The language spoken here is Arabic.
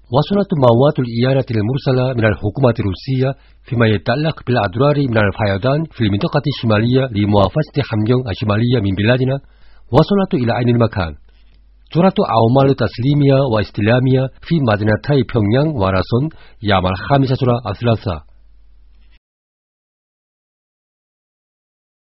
وصلت مواد الإيانة المرسلة من الحكومة الروسية فيما يتعلق بالأضرار من الفيضان في المنطقة الشمالية لمحافظة حميون الشمالية من بلادنا وصلت إلى عين المكان. جرت أعمال تسليمية واستلامية في مدينتي بيونغيانغ وراسون يوم الخامس الثلاثاء.